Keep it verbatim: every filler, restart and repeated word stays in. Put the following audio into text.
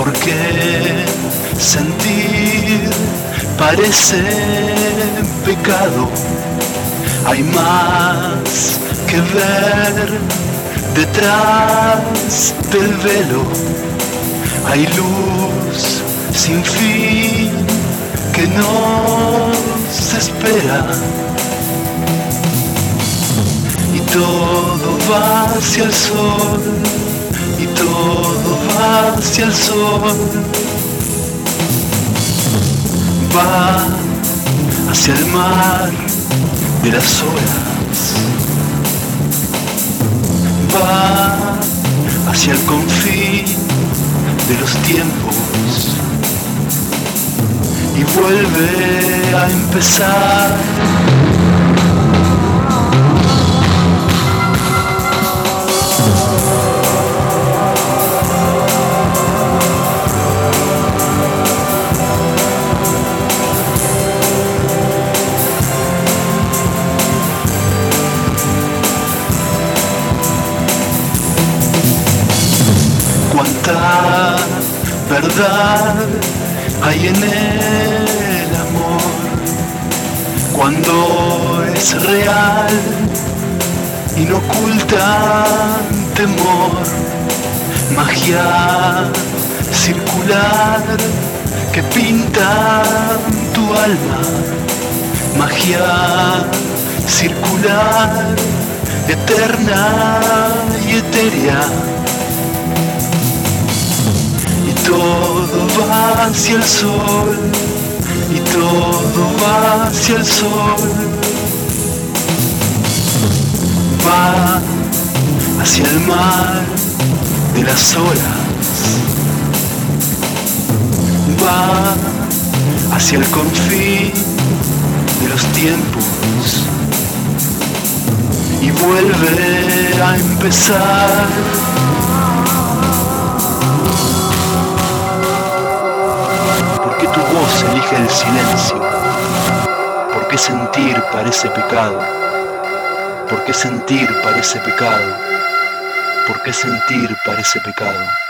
Porque sentir parece pecado. Hay más que ver detrás del velo. Hay luz sin fin que nos espera. Y todo va hacia el sol. Y todo va hacia el sol. Va hacia el mar de las olas. Va hacia el confín de los tiempos. Y vuelve a empezar. Cuánta verdad hay en el amor cuando es real y no oculta temor. Magia circular que pinta tu alma. Magia circular, eterna y etérea. Todo va hacia el sol, y todo va hacia el sol. Va hacia el mar de las olas. Va hacia el confín de los tiempos. Y vuelve a empezar. Porque tu voz elige el silencio. Porque sentir parece pecado. Porque sentir parece pecado. Porque sentir parece pecado.